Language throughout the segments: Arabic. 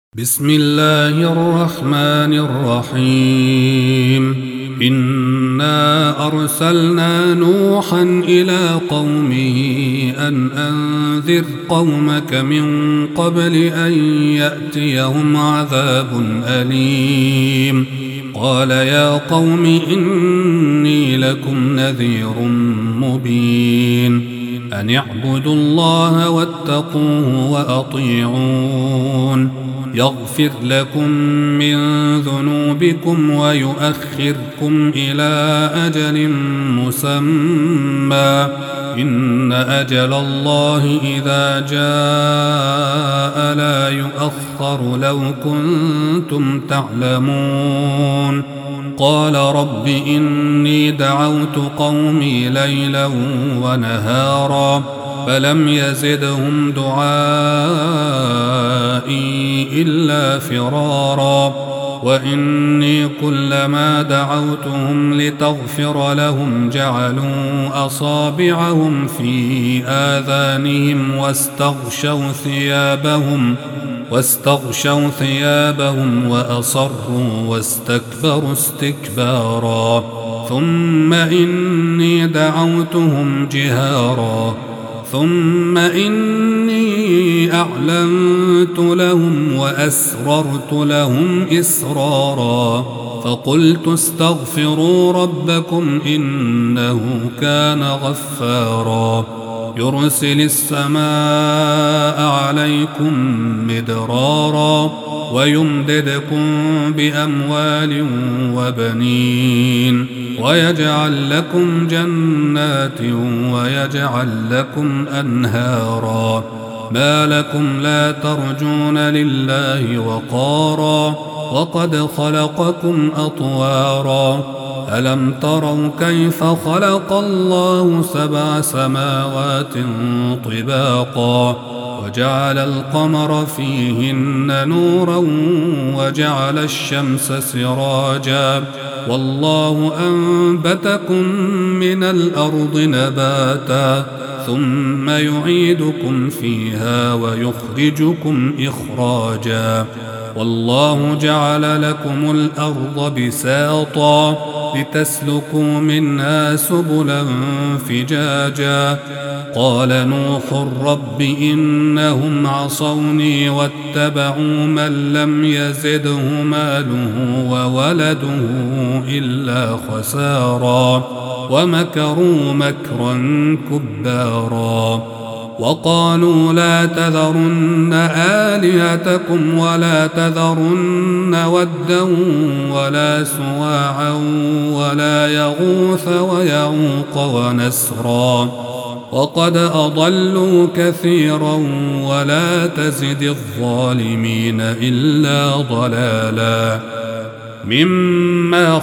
بسم الله الرحمن الرحيم إنا أرسلنا نوحا إلى قومه أن أنذر قومك من قبل أن يأتيهم عذاب أليم قال يا قوم إني لكم نذير مبين أن اعبدوا الله واتقوه وأطيعون يغفر لكم من ذنوبكم ويؤخركم إلى أجل مسمى إن أجل الله إذا جاء لا يؤخر لو كنتم تعلمون قال رب إني دعوت قومي ليلا ونهارا فلم يزدهم دعائي إلا فرارا وإني كلما دعوتهم لتغفر لهم جعلوا أصابعهم في آذانهم واستغشوا ثيابهم وأصروا واستكبروا استكبارا ثم إني دعوتهم جهارا ثم إني أعلنت لهم وأسررت لهم إسرارا فقلت استغفروا ربكم إنه كان غفارا يرسل السماء عليكم مدرارا ويمددكم بأموال وبنين ويجعل لكم جنات ويجعل لكم أنهارا ما لكم لا ترجون لله وقارا وقد خلقكم أطوارا ألم تروا كيف خلق الله 7 سماوات طباقا وجعل القمر فيهن نورا وجعل الشمس سراجا والله أنبتكم من الأرض نباتا ثم يعيدكم فيها ويخرجكم إخراجا والله جعل لكم الأرض بساطا لتسلكوا منها سبلا فجاجا قال نوح رب إنهم عصوني واتبعوا من لم يزده ماله وولده إلا خسارا ومكروا مكرا كبارا وقالوا لا تذرن آلهتكم ولا تذرن ودا ولا سواعا ولا يغوث ويعوق ونسرا وقد أضلوا كثيرا ولا تزد الظالمين إلا ضلالا مما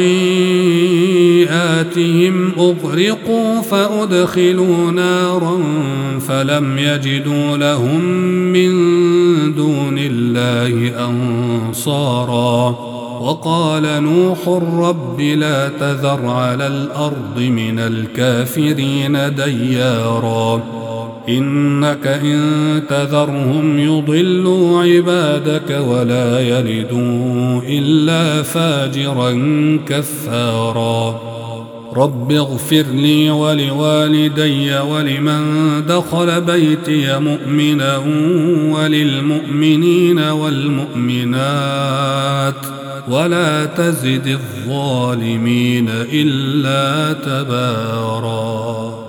خطيئاتهم أغرقوا فأدخلوا نارا فلم يجدوا لهم من دون الله أنصارا وقال نوح رب لا تذر على الأرض من الكافرين ديارا إنك إن تذرهم يضلوا عبادك ولا يلدوا إلا فاجرا كفارا رب اغفر لي ولوالدي ولمن دخل بيتي مؤمنا وللمؤمنين والمؤمنات ولا تزد الظالمين إلا تبارا.